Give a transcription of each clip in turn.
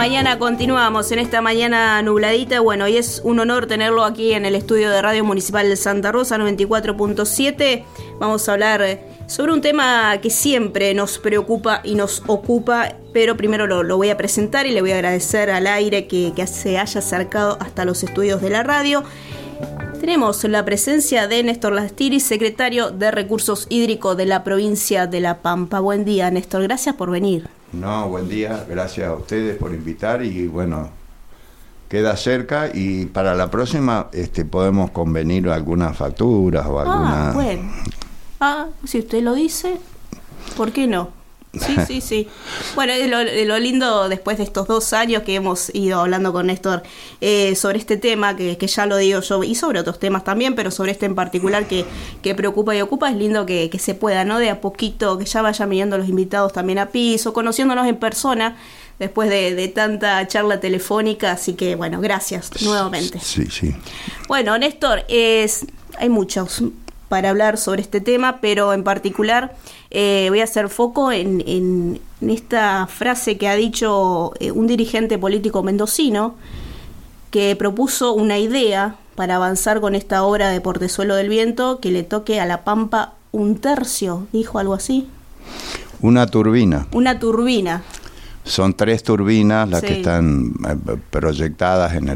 mañana continuamos, en esta mañana nubladita. Bueno, y es un honor tenerlo aquí en el estudio de Radio Municipal de Santa Rosa, 94.7. Vamos a hablar sobre un tema que siempre nos preocupa y nos ocupa, pero primero lo voy a presentar y le voy a agradecer al aire que se haya acercado hasta los estudios de la radio. Tenemos la presencia de Néstor Lastiri, secretario de Recursos Hídricos de la provincia de La Pampa. Buen día, Néstor, gracias por venir. No, buen día, gracias a ustedes por invitar y bueno, queda cerca y para la próxima podemos convenir algunas facturas o alguna... Bueno, si usted lo dice, ¿por qué no? Sí. Bueno, es lo lindo después de estos 2 años que hemos ido hablando con Néstor sobre este tema, que ya lo digo yo, y sobre otros temas también, pero sobre este en particular que preocupa y ocupa, es lindo que se pueda, ¿no? De a poquito, que ya vayan viniendo los invitados también a piso, conociéndonos en persona, después de tanta charla telefónica, así que, bueno, gracias nuevamente. Sí. Bueno, Néstor, hay muchos para hablar sobre este tema, pero en particular voy a hacer foco en esta frase que ha dicho un dirigente político mendocino que propuso una idea para avanzar con esta obra de Portezuelo del Viento, que le toque a La Pampa 1/3, dijo algo así. Una turbina. Son 3 turbinas las que están proyectadas en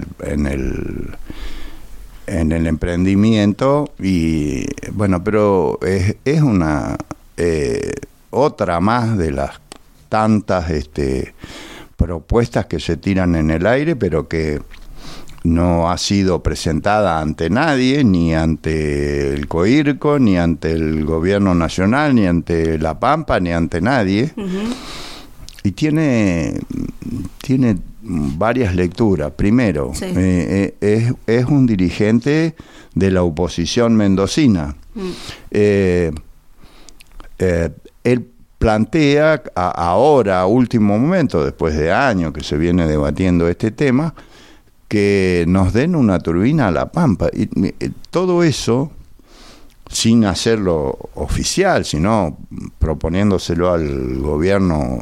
el emprendimiento y bueno, pero es una otra más de las tantas propuestas que se tiran en el aire, pero que no ha sido presentada ante nadie, ni ante el COIRCO, ni ante el gobierno nacional, ni ante La Pampa, ni ante nadie. Uh-huh. Y tiene varias lecturas. Primero, es un dirigente de la oposición mendocina. Él plantea ahora, a último momento, después de años que se viene debatiendo este tema, que nos den una turbina a La Pampa. Y todo eso, sin hacerlo oficial, sino proponiéndoselo al gobierno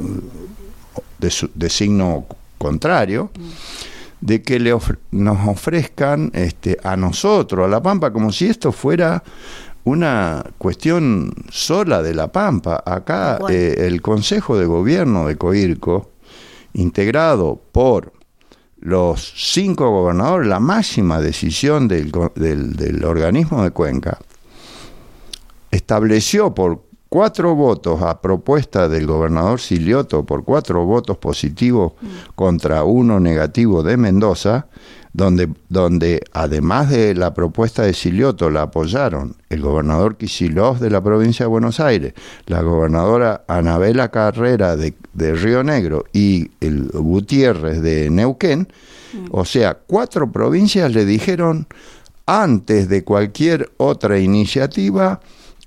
de signo contrario, de que nos ofrezcan a nosotros, a La Pampa, como si esto fuera una cuestión sola de La Pampa. Acá el Consejo de Gobierno de COIRCO, integrado por los 5 gobernadores, la máxima decisión del organismo de Cuenca, estableció por 4 votos a propuesta del gobernador Silioto, por 4 votos positivos contra 1 negativo de Mendoza, donde además de la propuesta de Silioto la apoyaron el gobernador Kicillof de la provincia de Buenos Aires, la gobernadora Anabela Carrera de Río Negro y el Gutiérrez de Neuquén. O sea, 4 provincias le dijeron, antes de cualquier otra iniciativa,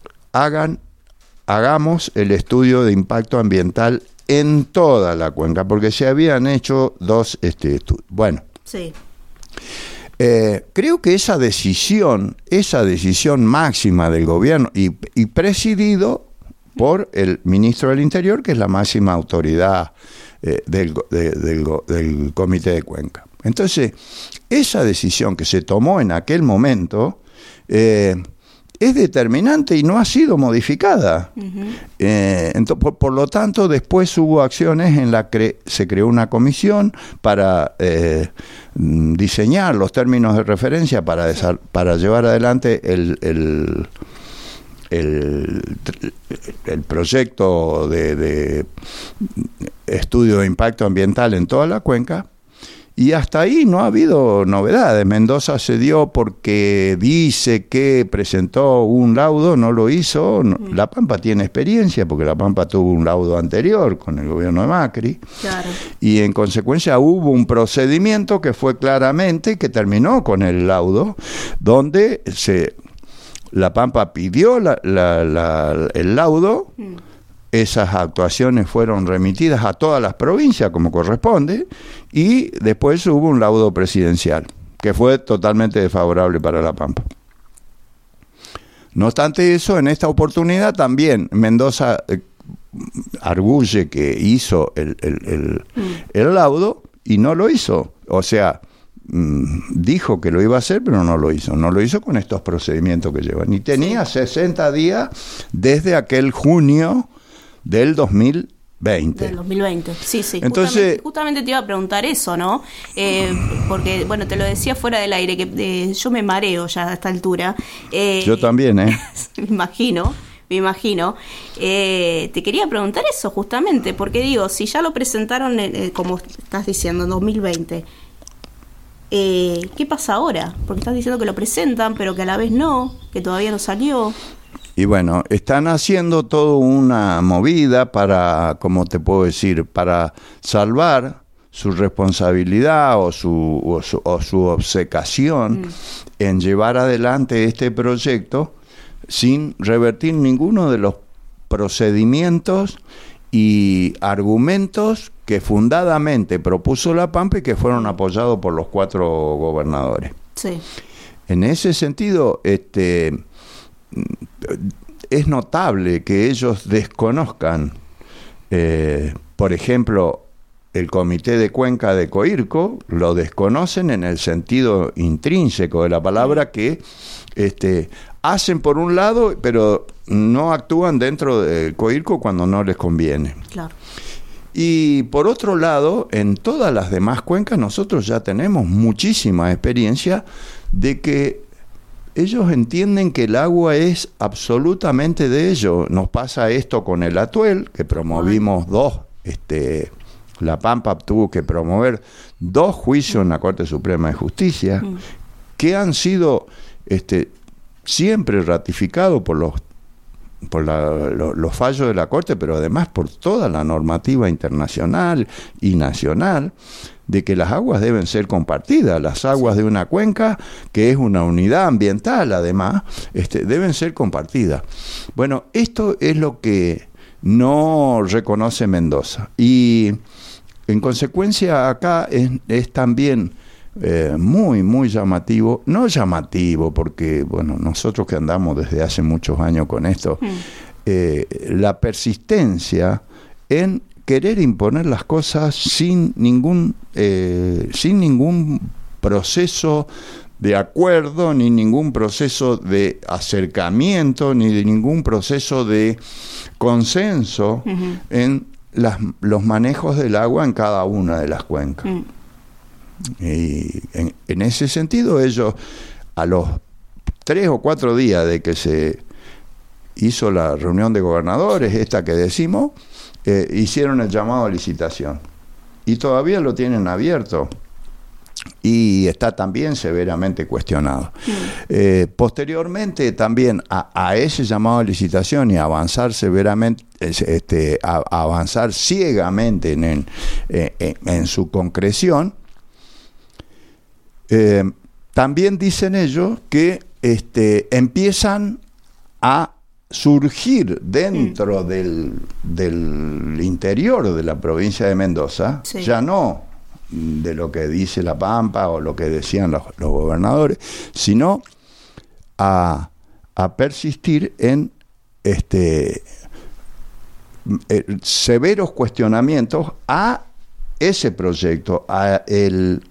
hagamos el estudio de impacto ambiental en toda la cuenca, porque se habían hecho 2 estudios. Bueno, sí. Creo que esa decisión máxima del gobierno y presidido por el ministro del Interior, que es la máxima autoridad del Comité de Cuenca. Entonces, esa decisión que se tomó en aquel momento es determinante y no ha sido modificada. Uh-huh. Por lo tanto, después hubo acciones en las que se creó una comisión para diseñar los términos de referencia para llevar adelante el proyecto de estudio de impacto ambiental en toda la cuenca. Y hasta ahí no ha habido novedades. Mendoza cedió porque dice que presentó un laudo, no lo hizo. La Pampa tiene experiencia porque La Pampa tuvo un laudo anterior con el gobierno de Macri. Claro. Y en consecuencia hubo un procedimiento que fue claramente, que terminó con el laudo, donde La Pampa pidió el laudo. Esas actuaciones fueron remitidas a todas las provincias como corresponde y después hubo un laudo presidencial que fue totalmente desfavorable para La Pampa. No obstante eso, en esta oportunidad también Mendoza arguye que hizo el laudo y no lo hizo. O sea, dijo que lo iba a hacer, pero no lo hizo. No lo hizo con estos procedimientos que llevan. Y tenía 60 días desde aquel junio del 2020. Del 2020, sí. Entonces, justamente te iba a preguntar eso, ¿no? Porque, bueno, te lo decía fuera del aire, que yo me mareo ya a esta altura. Yo también, ¿eh? Me imagino. Te quería preguntar eso justamente, porque digo, si ya lo presentaron, como estás diciendo, en 2020, ¿qué pasa ahora? Porque estás diciendo que lo presentan, pero que a la vez no, que todavía no salió. Y bueno, están haciendo toda una movida para, ¿cómo te puedo decir?, para salvar su responsabilidad o su obcecación en llevar adelante este proyecto sin revertir ninguno de los procedimientos y argumentos que fundadamente propuso La Pampa y que fueron apoyados por los 4 gobernadores. Sí. En ese sentido, es notable que ellos desconozcan, por ejemplo, el Comité de Cuenca de Coirco, lo desconocen en el sentido intrínseco de la palabra, que hacen por un lado, pero no actúan dentro de Coirco cuando no les conviene. Claro. Y por otro lado, en todas las demás cuencas nosotros ya tenemos muchísima experiencia de que ellos entienden que el agua es absolutamente de ellos. Nos pasa esto con el Atuel, que promovimos 2, La Pampa tuvo que promover 2 juicios en la Corte Suprema de Justicia, que han sido siempre ratificados por los fallos de la Corte, pero además por toda la normativa internacional y nacional, de que las aguas deben ser compartidas. Las aguas de una cuenca, que es una unidad ambiental además, deben ser compartidas. Bueno, esto es lo que no reconoce Mendoza. Y en consecuencia acá es también muy, muy llamativo. No llamativo, porque bueno, nosotros que andamos desde hace muchos años con esto, la persistencia en querer imponer las cosas sin ningún proceso de acuerdo, ni ningún proceso de acercamiento, ni de ningún proceso de consenso en los manejos del agua en cada una de las cuencas. Y en ese sentido, ellos, a los 3 o 4 días de que se hizo la reunión de gobernadores, esta que decimos, hicieron el llamado a licitación y todavía lo tienen abierto y está también severamente cuestionado. Posteriormente también a ese llamado a licitación y a avanzar severamente, a avanzar ciegamente en su concreción, también dicen ellos que empiezan a surgir dentro del interior de la provincia de Mendoza, ya no de lo que dice La Pampa o lo que decían los gobernadores, sino a persistir en severos cuestionamientos a ese proyecto, a el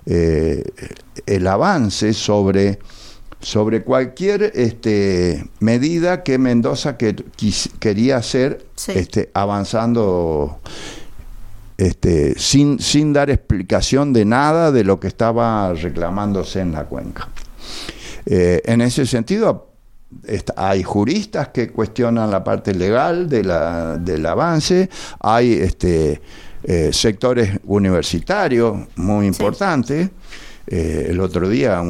avance sobre cualquier medida que Mendoza quería hacer, avanzando sin dar explicación de nada de lo que estaba reclamándose en la cuenca. En ese sentido, hay juristas que cuestionan la parte legal del avance, hay sectores universitarios muy importantes. El otro día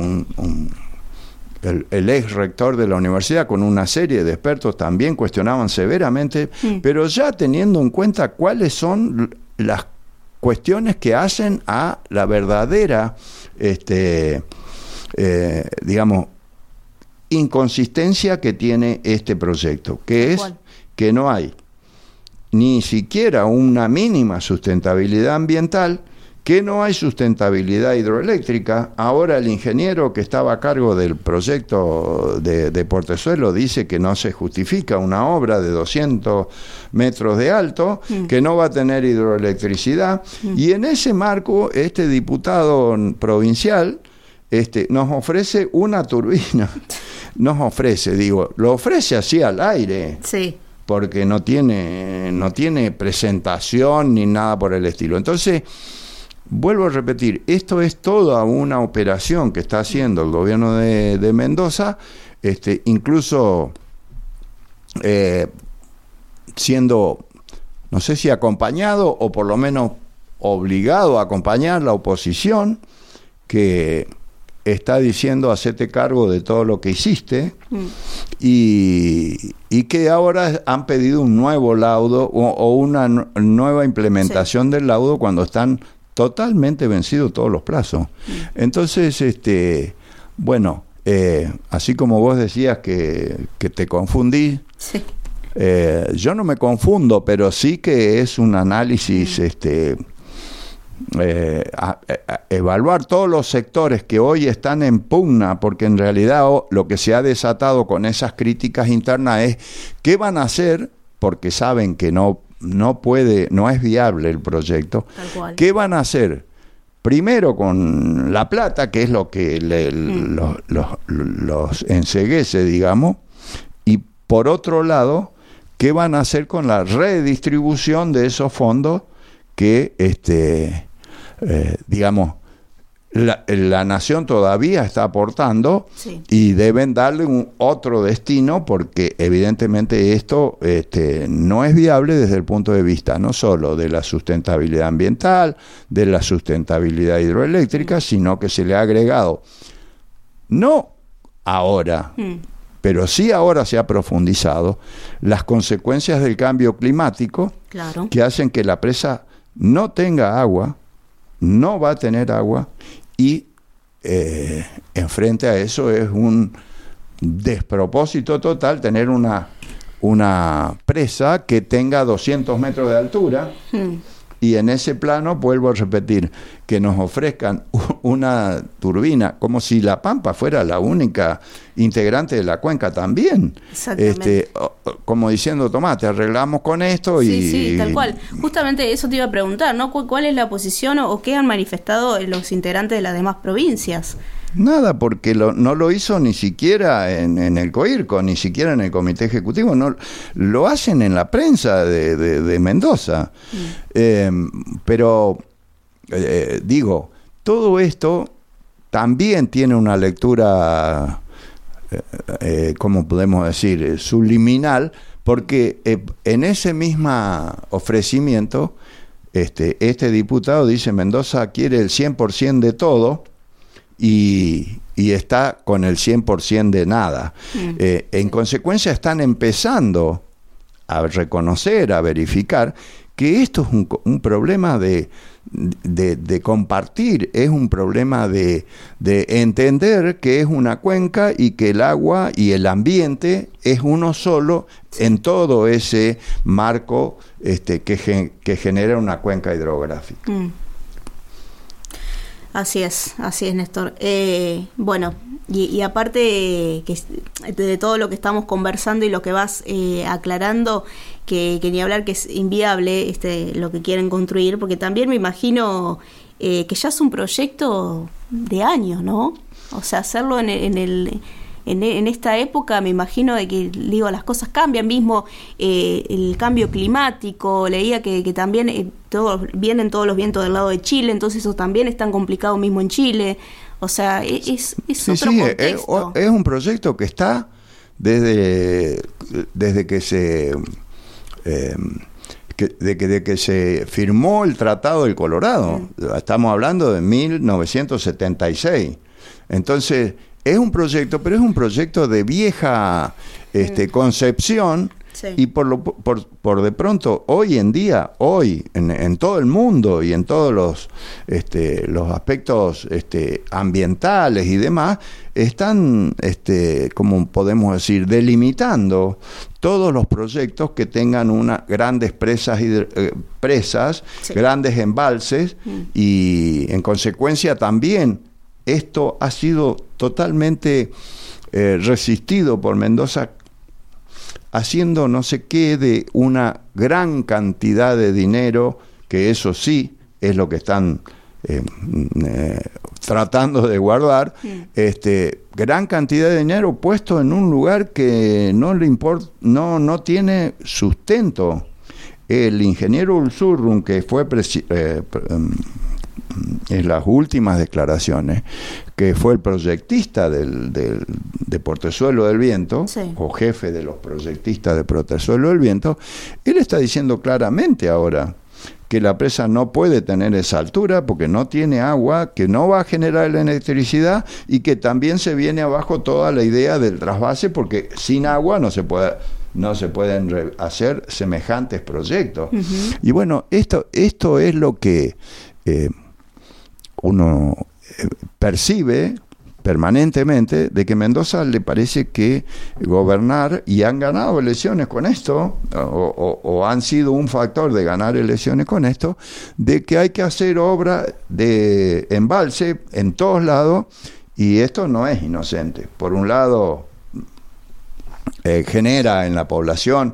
el ex rector de la universidad con una serie de expertos también cuestionaban severamente, pero ya teniendo en cuenta cuáles son las cuestiones que hacen a la verdadera digamos inconsistencia que tiene este proyecto, que es que no hay ni siquiera una mínima sustentabilidad ambiental, que no hay sustentabilidad hidroeléctrica. Ahora el ingeniero que estaba a cargo del proyecto de Portezuelo dice que no se justifica una obra de 200 metros de alto, que no va a tener hidroelectricidad, y en ese marco este diputado provincial nos ofrece una turbina. Lo ofrece así al aire. Sí. Porque no tiene presentación ni nada por el estilo. Entonces, vuelvo a repetir, esto es toda una operación que está haciendo el gobierno de Mendoza, incluso siendo, no sé si acompañado o por lo menos obligado a acompañar la oposición, que está diciendo hacete cargo de todo lo que hiciste, y que ahora han pedido un nuevo laudo o una nueva implementación del laudo cuando están totalmente vencidos todos los plazos. Entonces, bueno, así como vos decías que te confundí, sí. Yo no me confundo, pero sí que es un análisis evaluar todos los sectores que hoy están en pugna, porque en realidad lo que se ha desatado con esas críticas internas es qué van a hacer, porque saben que no es viable el proyecto. ¿Qué van a hacer? Primero con la plata, que es lo que los enceguece, digamos, y por otro lado, ¿qué van a hacer con la redistribución de esos fondos que digamos, la nación todavía está aportando, sí, y deben darle otro destino, porque evidentemente esto no es viable desde el punto de vista no solo de la sustentabilidad ambiental, de la sustentabilidad hidroeléctrica, sino que se le ha agregado, no ahora, pero sí ahora se ha profundizado, las consecuencias del cambio climático, claro, que hacen que la presa no tenga agua, no va a tener agua, y enfrente a eso es un despropósito total tener una presa que tenga 200 metros de altura, y en ese plano, vuelvo a repetir, que nos ofrezcan una turbina, como si La Pampa fuera la única integrante de la cuenca también. Exactamente. Como diciendo, tomá, te arreglamos con esto. Sí, tal cual. Justamente eso te iba a preguntar, ¿no? ¿Cuál es la posición o qué han manifestado los integrantes de las demás provincias? Nada, porque no lo hizo ni siquiera en el COIRCO, ni siquiera en el Comité Ejecutivo, no lo hacen en la prensa de Mendoza. Pero, digo, todo esto también tiene una lectura, ¿cómo podemos decir?, subliminal, porque en ese mismo ofrecimiento, este diputado dice, Mendoza quiere el 100% de todo, y está con el 100% de nada. En consecuencia están empezando a reconocer, a verificar que esto es un problema de compartir, es un problema de entender que es una cuenca y que el agua y el ambiente es uno solo en todo ese marco que genera una cuenca hidrográfica. Así es, Néstor. Bueno, y aparte de todo lo que estamos conversando y lo que vas aclarando, que ni hablar que es inviable lo que quieren construir, porque también me imagino que ya es un proyecto de años, ¿no? O sea, hacerlo en esta época, me imagino de que, las cosas cambian, mismo el cambio climático, leía que también vienen todos los vientos del lado de Chile, entonces eso también es tan complicado mismo en Chile, o sea, es otro contexto. Es un proyecto que está desde que se firmó el Tratado del Colorado, estamos hablando de 1976, entonces es un proyecto, pero es un proyecto de vieja concepción, Sí. Y por de pronto, hoy en día, en todo el mundo y en todos los aspectos ambientales y demás, están, como podemos decir, delimitando todos los proyectos que tengan grandes presas, sí, grandes embalses, y en consecuencia también esto ha sido totalmente resistido por Mendoza, haciendo no sé qué de una gran cantidad de dinero, que eso sí es lo que están tratando de guardar, gran cantidad de dinero puesto en un lugar que no le importa, no tiene sustento. El ingeniero Ulsurrum, que fue en las últimas declaraciones, que fue el proyectista de Portezuelo del Viento, sí, o jefe de los proyectistas de Portezuelo del Viento, él está diciendo claramente ahora que la presa no puede tener esa altura porque no tiene agua, que no va a generar electricidad, y que también se viene abajo toda la idea del trasvase, porque sin agua no se pueden hacer semejantes proyectos. Uh-huh. Y bueno, esto es lo que uno percibe permanentemente, de que Mendoza le parece que gobernar, y han ganado elecciones con esto, o han sido un factor de ganar elecciones con esto, de que hay que hacer obra de embalse en todos lados, y esto no es inocente. Por un lado, genera en la población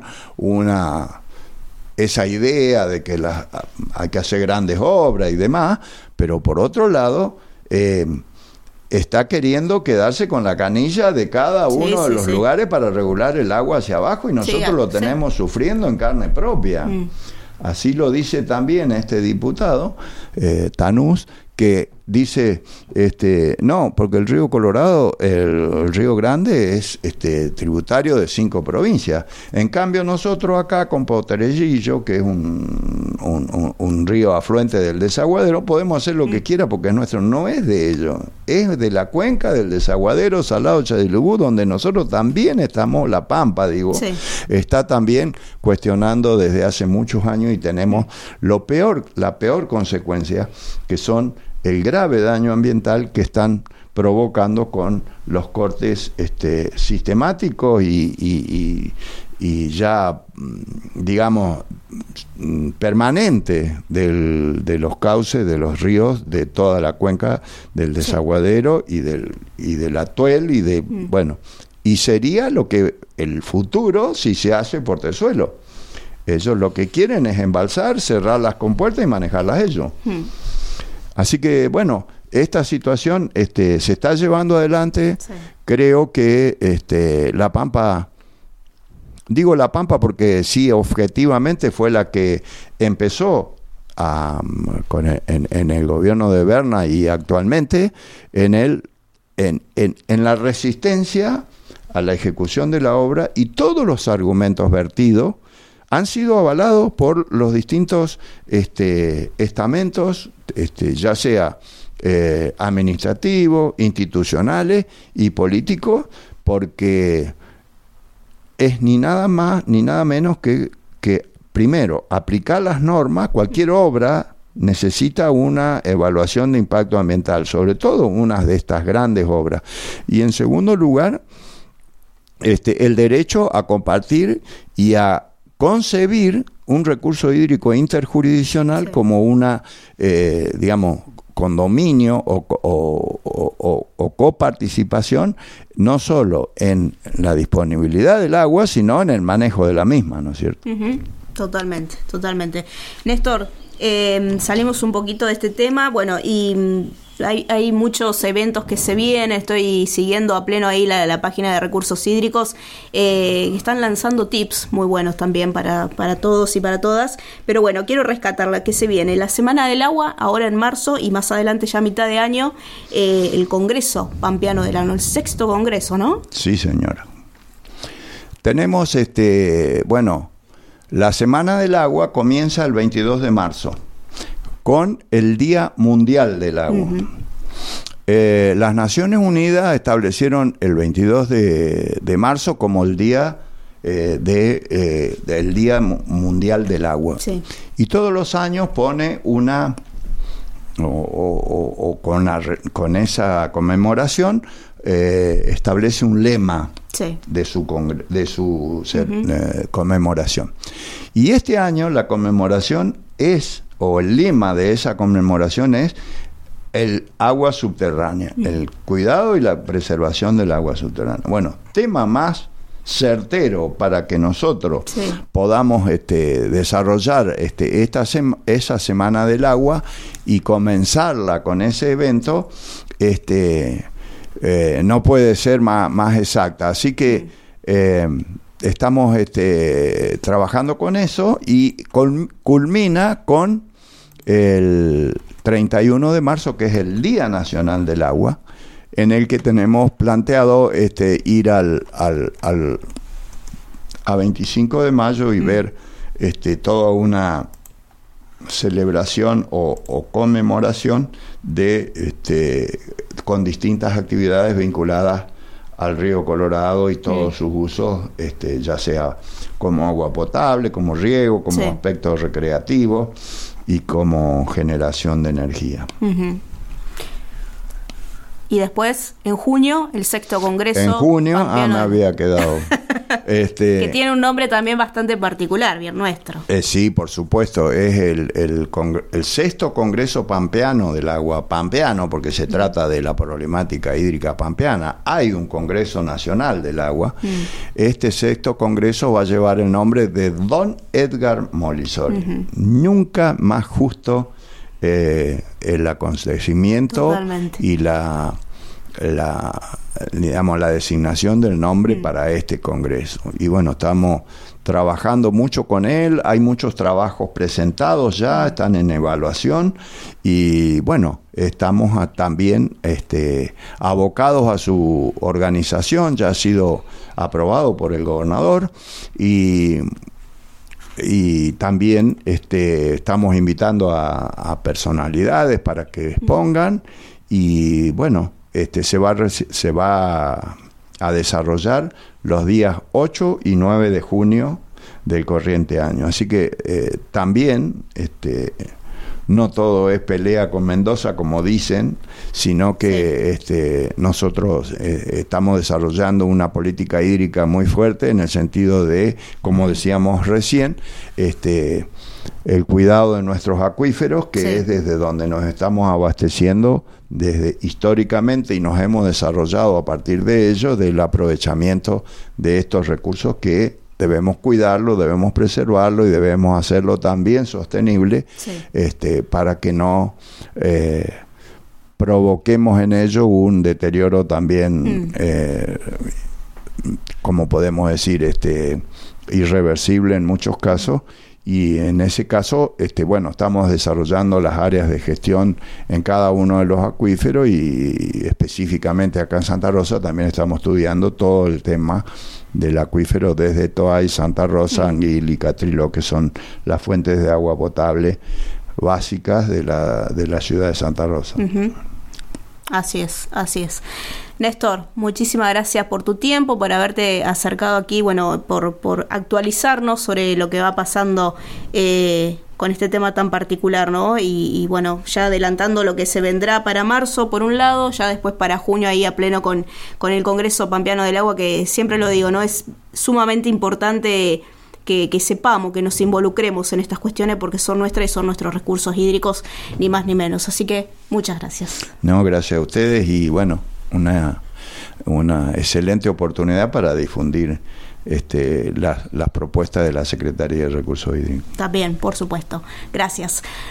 esa idea de que hay que hacer grandes obras y demás, pero por otro lado está queriendo quedarse con la canilla de cada uno de los lugares para regular el agua hacia abajo, y nosotros lo tenemos sufriendo en carne propia. Así lo dice también este diputado, Tanús, que dice, no, porque el río Colorado, el río Grande, es tributario de 5 provincias. En cambio, nosotros acá con Potrerillo, que es un río afluente del Desaguadero, podemos hacer lo que quiera porque es nuestro. No es de ellos, es de la cuenca del Desaguadero, Salado, Chadilubú, donde nosotros también estamos, La Pampa, está también cuestionando desde hace muchos años, y tenemos la peor consecuencia, que son el grave daño ambiental que están provocando con los cortes sistemáticos y ya, digamos, permanentes de los cauces de los ríos de toda la cuenca del Desaguadero y del Atuel, bueno, y sería lo que el futuro si se hace Portezuelo. Ellos lo que quieren es embalsar, cerrar las compuertas y manejarlas ellos. Así que, bueno, esta situación se está llevando adelante. Sí. Creo que La Pampa, digo La Pampa porque sí, objetivamente fue la que empezó en el gobierno de Berna, y actualmente en la resistencia a la ejecución de la obra, y todos los argumentos vertidos han sido avalados por los distintos estamentos, ya sea administrativos, institucionales y políticos, porque es ni nada más ni nada menos que primero, aplicar las normas. Cualquier obra necesita una evaluación de impacto ambiental, sobre todo unas de estas grandes obras. Y en segundo lugar, el derecho a compartir y a concebir un recurso hídrico interjurisdiccional como una, digamos, condominio o coparticipación, no solo en la disponibilidad del agua, sino en el manejo de la misma, ¿no es cierto? Uh-huh. Totalmente. Néstor, salimos un poquito de este tema, bueno, y hay muchos eventos que se vienen. Estoy siguiendo a pleno ahí la página de recursos hídricos, están lanzando tips muy buenos también para todos y para todas, pero bueno, quiero rescatar la que se viene, la Semana del Agua, ahora en marzo, y más adelante ya a mitad de año, el Congreso Pampeano del Año, el 6º Congreso, ¿no? Sí, señora. Tenemos, bueno, la Semana del Agua comienza el 22 de marzo. Con el Día Mundial del Agua. Uh-huh. Las Naciones Unidas establecieron el 22 de marzo como el Día del Día Mundial del Agua. Sí. Y todos los años pone una, con esa conmemoración, establece un lema Sí. de su conmemoración. Y este año la conmemoración es, o el lema de esa conmemoración es el agua subterránea, el cuidado y la preservación del agua subterránea. Bueno, tema más certero para que nosotros podamos desarrollar esa semana del agua y comenzarla con ese evento, no puede ser más exacta. Así que estamos trabajando con eso y culmina con el 31 de marzo, que es el Día Nacional del Agua, en el que tenemos planteado ir a 25 de mayo y ver toda una celebración o conmemoración con distintas actividades vinculadas al río Colorado y todos sus usos, ya sea como agua potable, como riego, como aspecto recreativo y como generación de energía. Uh-huh. Y después, en junio, el 6º Congreso. En junio, me había quedado. Que tiene un nombre también bastante particular, bien nuestro. Sí, por supuesto, es el 6º Congreso Pampeano del Agua. Pampeano, porque se trata de la problemática hídrica pampeana. Hay un Congreso Nacional del Agua. Este 6º Congreso va a llevar el nombre de Don Edgar Molisoli. Uh-huh. Nunca más justo el acontecimiento. Totalmente. Y la designación del nombre para este congreso. Y bueno, estamos trabajando mucho con él, hay muchos trabajos presentados ya, están en evaluación y bueno, estamos también abocados a su organización, ya ha sido aprobado por el gobernador y también estamos invitando a personalidades para que expongan y bueno, se va a desarrollar los días 8 y 9 de junio del corriente año. Así que también no todo es pelea con Mendoza, como dicen, sino que nosotros estamos desarrollando una política hídrica muy fuerte en el sentido de, como decíamos recién, el cuidado de nuestros acuíferos, que es desde donde nos estamos abasteciendo desde históricamente y nos hemos desarrollado a partir de ello, del aprovechamiento de estos recursos que debemos cuidarlo, debemos preservarlo y debemos hacerlo también sostenible, para que no provoquemos en ello un deterioro también, como podemos decir, irreversible en muchos casos. Y en ese caso, bueno, estamos desarrollando las áreas de gestión en cada uno de los acuíferos y específicamente acá en Santa Rosa también estamos estudiando todo el tema del acuífero desde Toay, Santa Rosa, Anguil y Catriló, que son las fuentes de agua potable básicas de la ciudad de Santa Rosa. Uh-huh. Así es, así es. Néstor, muchísimas gracias por tu tiempo, por haberte acercado aquí, bueno, por actualizarnos sobre lo que va pasando con este tema tan particular, ¿no? Y bueno, ya adelantando lo que se vendrá para marzo, por un lado, ya después para junio ahí a pleno con el Congreso Pampeano del Agua, que siempre lo digo, ¿no? Es sumamente importante que sepamos, que nos involucremos en estas cuestiones porque son nuestras y son nuestros recursos hídricos, ni más ni menos. Así que muchas gracias. No, gracias a ustedes y bueno, una excelente oportunidad para difundir las propuestas de la Secretaría de Recursos Hídricos. También, por supuesto. Gracias.